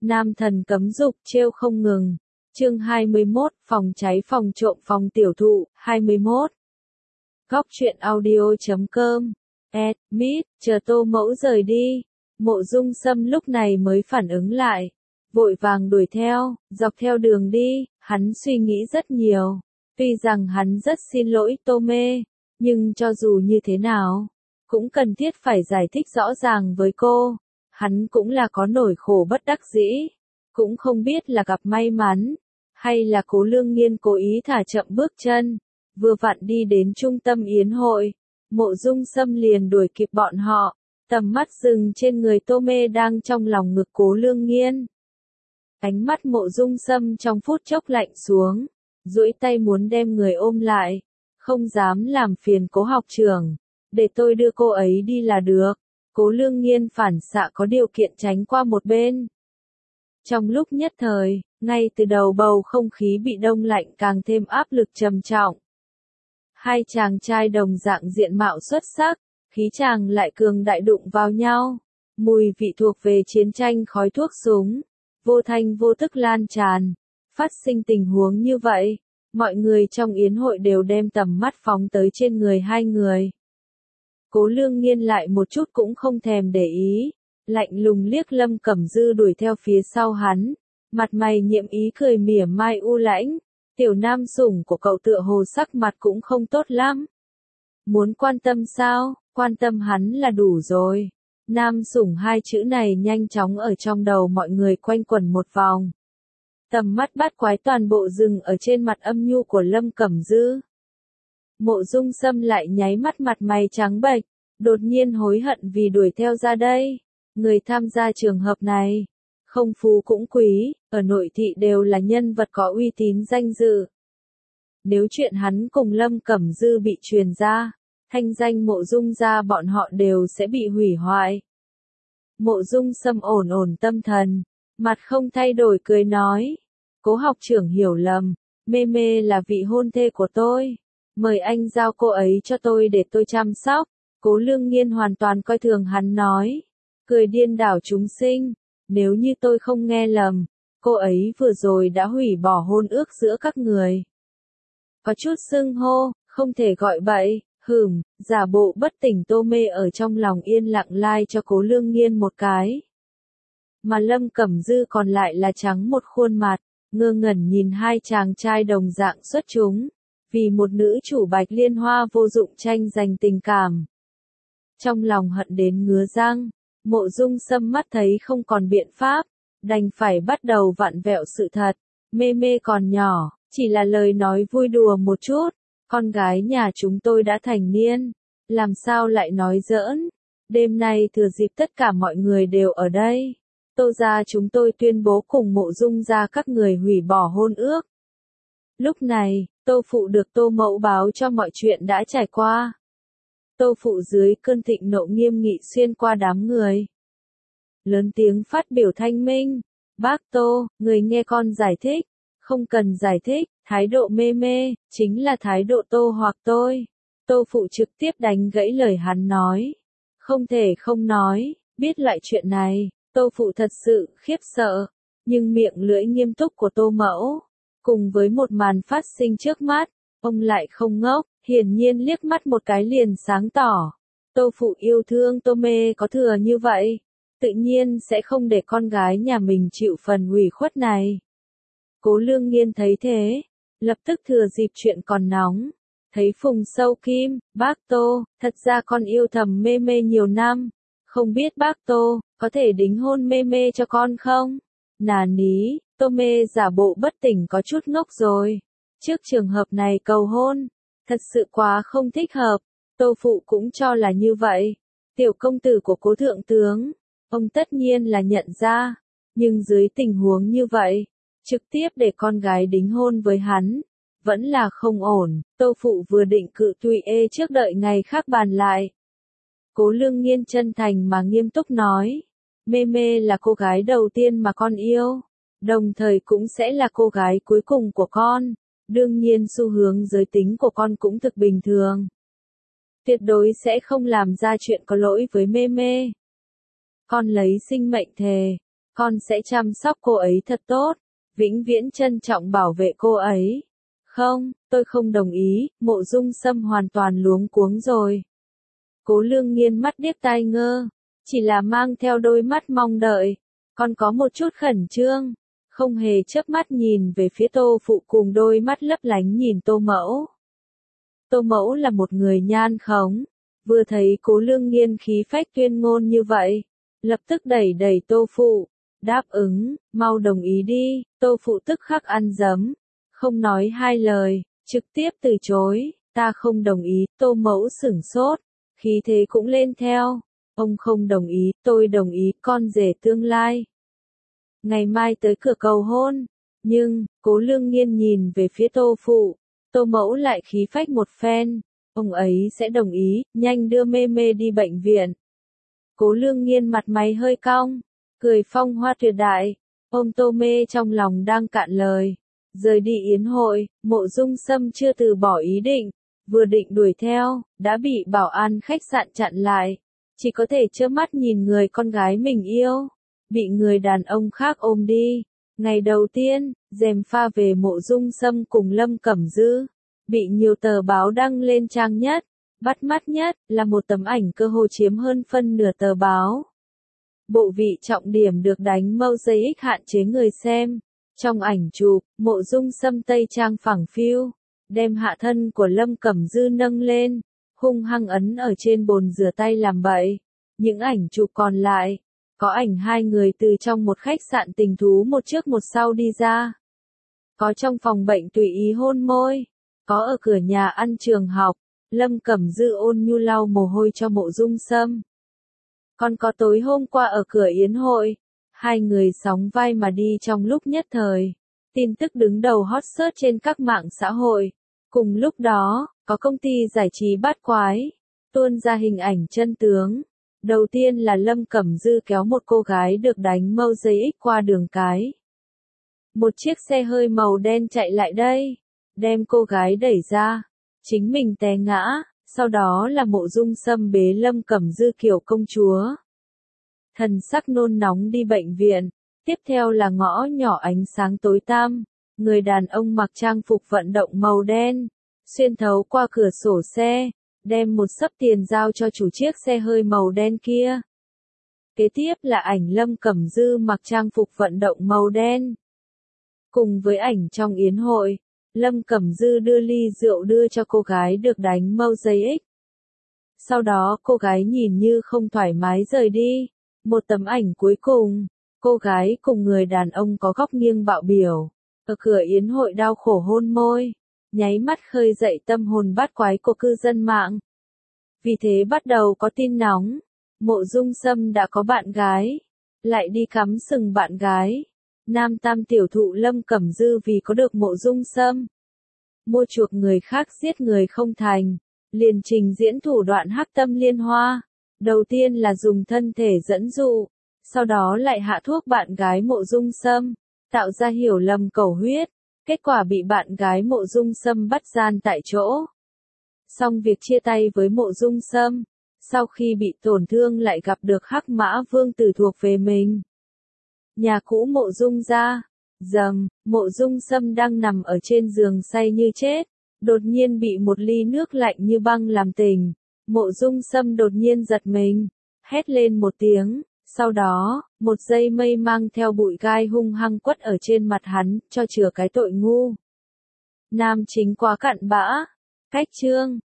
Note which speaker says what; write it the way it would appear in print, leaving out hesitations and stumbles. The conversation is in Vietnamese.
Speaker 1: Nam thần cấm dục trêu không ngừng. Chương 21, phòng cháy phòng trộm phòng tiểu thụ, 21. Góc truyện audio.com. Mít, chờ Tô Mẫu rời đi. Mộ Dung Sâm lúc này mới phản ứng lại. Vội vàng đuổi theo, dọc theo đường đi, hắn suy nghĩ rất nhiều. Tuy rằng hắn rất xin lỗi Tô Mê, nhưng cho dù như thế nào, cũng cần thiết phải giải thích rõ ràng với cô. Hắn cũng là có nỗi khổ bất đắc dĩ, cũng không biết là gặp may mắn, hay là Cố Lương Nghiên cố ý thả chậm bước chân. Vừa vặn đi đến trung tâm yến hội, Mộ Dung Sâm liền đuổi kịp bọn họ, tầm mắt dừng trên người Tô Mê đang trong lòng ngực Cố Lương Nghiên. Ánh mắt Mộ Dung Sâm trong phút chốc lạnh xuống, duỗi tay muốn đem người ôm lại, không dám làm phiền Cố học trưởng, để tôi đưa cô ấy đi là được. Cố Lương Nghiên phản xạ có điều kiện tránh qua một bên. Trong lúc nhất thời, ngay từ đầu bầu không khí bị đông lạnh càng thêm áp lực trầm trọng. Hai chàng trai đồng dạng diện mạo xuất sắc, khí chàng lại cường đại đụng vào nhau. Mùi vị thuộc về chiến tranh khói thuốc súng, vô thanh vô tức lan tràn. Phát sinh tình huống như vậy, mọi người trong yến hội đều đem tầm mắt phóng tới trên người hai người. Cố Lương Nghiên lại một chút cũng không thèm để ý, lạnh lùng liếc Lâm Cẩm Dư đuổi theo phía sau hắn, mặt mày nhiệm ý cười mỉa mai u lãnh, tiểu nam sủng của cậu tựa hồ sắc mặt cũng không tốt lắm. Muốn quan tâm sao, quan tâm hắn là đủ rồi. Nam sủng hai chữ này nhanh chóng ở trong đầu mọi người quanh quẩn một vòng. Tầm mắt bắt quái toàn bộ dừng ở trên mặt âm nhu của Lâm Cẩm Dư. Mộ Dung Sâm lại nháy mắt mặt mày trắng bệch, đột nhiên hối hận vì đuổi theo ra đây. Người tham gia trường hợp này, không phú cũng quý, ở nội thị đều là nhân vật có uy tín danh dự. Nếu chuyện hắn cùng Lâm Cẩm Dư bị truyền ra, thanh danh Mộ Dung gia bọn họ đều sẽ bị hủy hoại. Mộ Dung Sâm ổn ổn tâm thần, mặt không thay đổi cười nói, Cố học trưởng hiểu lầm, Mê Mê là vị hôn thê của tôi, mời anh giao cô ấy cho tôi để tôi chăm sóc. Cố Lương Nghiên hoàn toàn coi thường hắn nói, cười điên đảo chúng sinh, nếu như tôi không nghe lầm, cô ấy vừa rồi đã hủy bỏ hôn ước giữa các người. Có chút xưng hô, không thể gọi bậy, giả bộ bất tỉnh. Tô Mê ở trong lòng yên lặng lai cho Cố Lương Nghiên một cái. Mà Lâm Cẩm Dư còn lại là trắng một khuôn mặt, ngơ ngẩn nhìn hai chàng trai đồng dạng xuất chúng, vì một nữ chủ Bạch Liên Hoa vô dụng tranh giành tình cảm. Trong lòng hận đến ngứa răng, Mộ Dung Sâm mắt thấy không còn biện pháp, đành phải bắt đầu vặn vẹo sự thật. Mê Mê còn nhỏ, chỉ là lời nói vui đùa một chút, con gái nhà chúng tôi đã thành niên, làm sao lại nói giỡn. Đêm nay thừa dịp tất cả mọi người đều ở đây, Tô gia chúng tôi tuyên bố cùng Mộ Dung gia các người hủy bỏ hôn ước. Lúc này, Tô phụ được Tô mẫu báo cho mọi chuyện đã trải qua. Tô phụ dưới cơn thịnh nộ nghiêm nghị xuyên qua đám người, lớn tiếng phát biểu thanh minh, bác Tô, người nghe con giải thích, không cần giải thích, thái độ Mê Mê, chính là thái độ Tô hoặc tôi. Tô phụ trực tiếp đánh gãy lời hắn nói, không thể không nói, biết loại chuyện này, Tô phụ thật sự khiếp sợ, nhưng miệng lưỡi nghiêm túc của Tô mẫu, cùng với một màn phát sinh trước mắt, ông lại không ngốc, hiển nhiên liếc mắt một cái liền sáng tỏ. Tô phụ yêu thương Tô Mê có thừa như vậy, tự nhiên sẽ không để con gái nhà mình chịu phần ủy khuất này. Cố Lương Nghiên thấy thế, lập tức thừa dịp chuyện còn nóng, thấy Phùng Sâu Kim, bác Tô, thật ra con yêu thầm Mê Mê nhiều năm, không biết bác Tô, có thể đính hôn Mê Mê cho con không? Nà ní, Tô Mê giả bộ bất tỉnh có chút ngốc rồi, trước trường hợp này cầu hôn, thật sự quá không thích hợp. Tô phụ cũng cho là như vậy, tiểu công tử của Cố thượng tướng, ông tất nhiên là nhận ra, nhưng dưới tình huống như vậy, trực tiếp để con gái đính hôn với hắn, vẫn là không ổn. Tô phụ vừa định cự tuyệt trước đợi ngày khác bàn lại. Cố Lương Nghiên chân thành mà nghiêm túc nói, Mê Mê là cô gái đầu tiên mà con yêu, đồng thời cũng sẽ là cô gái cuối cùng của con, đương nhiên xu hướng giới tính của con cũng thực bình thường. Tuyệt đối sẽ không làm ra chuyện có lỗi với Mê Mê. Con lấy sinh mệnh thề, Con sẽ chăm sóc cô ấy thật tốt, vĩnh viễn trân trọng bảo vệ cô ấy. Không, tôi không đồng ý, Mộ Dung Sâm hoàn toàn luống cuống rồi. Cố Lương Nghiên mắt điếc tai ngơ, chỉ là mang theo đôi mắt mong đợi, còn có một chút khẩn trương, không hề chớp mắt nhìn về phía Tô Phụ cùng đôi mắt lấp lánh nhìn Tô Mẫu. Tô Mẫu là một người nhan khống, vừa thấy Cố Lương Nghiên khí phách tuyên ngôn như vậy, lập tức đẩy đẩy Tô Phụ, đáp ứng, mau đồng ý đi. Tô Phụ tức khắc ăn dấm, không nói hai lời, trực tiếp từ chối, ta không đồng ý. Tô Mẫu sửng sốt, khí thế cũng lên theo, ông không đồng ý, tôi đồng ý, con rể tương lai. Ngày mai tới cửa cầu hôn, nhưng, Cố Lương Nghiên nhìn về phía Tô Phụ, Tô Mẫu lại khí phách một phen, ông ấy sẽ đồng ý, nhanh đưa mê mê đi bệnh viện. Cố Lương Nghiên mặt mày hơi cong, cười phong hoa tuyệt đại, ôm Tô Mê trong lòng đang cạn lời. Rời đi yến hội, Mộ Dung Sâm chưa từ bỏ ý định, vừa định đuổi theo, đã bị bảo an khách sạn chặn lại, chỉ có thể trơ mắt nhìn người con gái mình yêu, bị người đàn ông khác ôm đi. Ngày đầu tiên, gièm pha về Mộ Dung Sâm cùng Lâm Cẩm Dư, bị nhiều tờ báo đăng lên trang nhất, bắt mắt nhất là một tấm ảnh cơ hồ chiếm hơn phân nửa tờ báo. Bộ vị trọng điểm được đánh mosaic hạn chế người xem. Trong ảnh chụp, Mộ Dung Sâm tây trang phẳng phiu, đem hạ thân của Lâm Cẩm Dư nâng lên, hung hăng ấn ở trên bồn rửa tay làm bậy. Những ảnh chụp còn lại, có ảnh hai người từ trong một khách sạn tình thú một trước một sau đi ra. Có trong phòng bệnh tùy ý hôn môi, có ở cửa nhà ăn trường học, Lâm Cẩm Dư ôn nhu lau mồ hôi cho Mộ Dung Sâm. Còn có tối hôm qua ở cửa yến hội, hai người sóng vai mà đi trong lúc nhất thời. Tin tức đứng đầu hot search trên các mạng xã hội. Cùng lúc đó, có công ty giải trí bát quái, tuôn ra hình ảnh chân tướng. Đầu tiên là Lâm Cẩm Dư kéo một cô gái được đánh mosaic qua đường cái. Một chiếc xe hơi màu đen chạy lại đây, đem cô gái đẩy ra, chính mình té ngã, sau đó là Mộ Dung Sâm bế Lâm Cẩm Dư kiểu công chúa. Thần sắc nôn nóng đi bệnh viện, tiếp theo là ngõ nhỏ ánh sáng tối tăm, người đàn ông mặc trang phục vận động màu đen, xuyên thấu qua cửa sổ xe, đem một xấp tiền giao cho chủ chiếc xe hơi màu đen kia. Kế tiếp là ảnh Lâm Cẩm Dư mặc trang phục vận động màu đen. Cùng với ảnh trong yến hội, Lâm Cẩm Dư đưa ly rượu đưa cho cô gái được đánh mosaic. Sau đó cô gái nhìn như không thoải mái rời đi. Một tấm ảnh cuối cùng, cô gái cùng người đàn ông có góc nghiêng bạo biểu, ở cửa yến hội đau khổ hôn môi, nháy mắt khơi dậy tâm hồn bát quái của cư dân mạng. Vì thế bắt đầu có tin nóng, Mộ Dung Sâm đã có bạn gái, lại đi cắm sừng bạn gái. Nam tam tiểu thụ Lâm Cẩm Dư vì có được Mộ Dung Sâm, mua chuộc người khác giết người không thành, liền trình diễn thủ đoạn hắc tâm liên hoa. Đầu tiên là dùng thân thể dẫn dụ, sau đó lại hạ thuốc bạn gái Mộ Dung Sâm, tạo ra hiểu lầm cầu huyết, kết quả bị bạn gái Mộ Dung Sâm bắt gian tại chỗ. Xong việc chia tay với Mộ Dung Sâm, sau khi bị tổn thương lại gặp được Hắc Mã Vương tử thuộc về mình. Nhà cũ Mộ Dung gia, Mộ Dung Sâm đang nằm ở trên giường say như chết, đột nhiên bị một ly nước lạnh như băng làm tỉnh. Mộ Dung Sâm đột nhiên giật mình, hét lên một tiếng, sau đó, một dây mây mang theo bụi gai hung hăng quất ở trên mặt hắn, cho chừa cái tội ngu. Nam chính quá cặn bã. Cách chương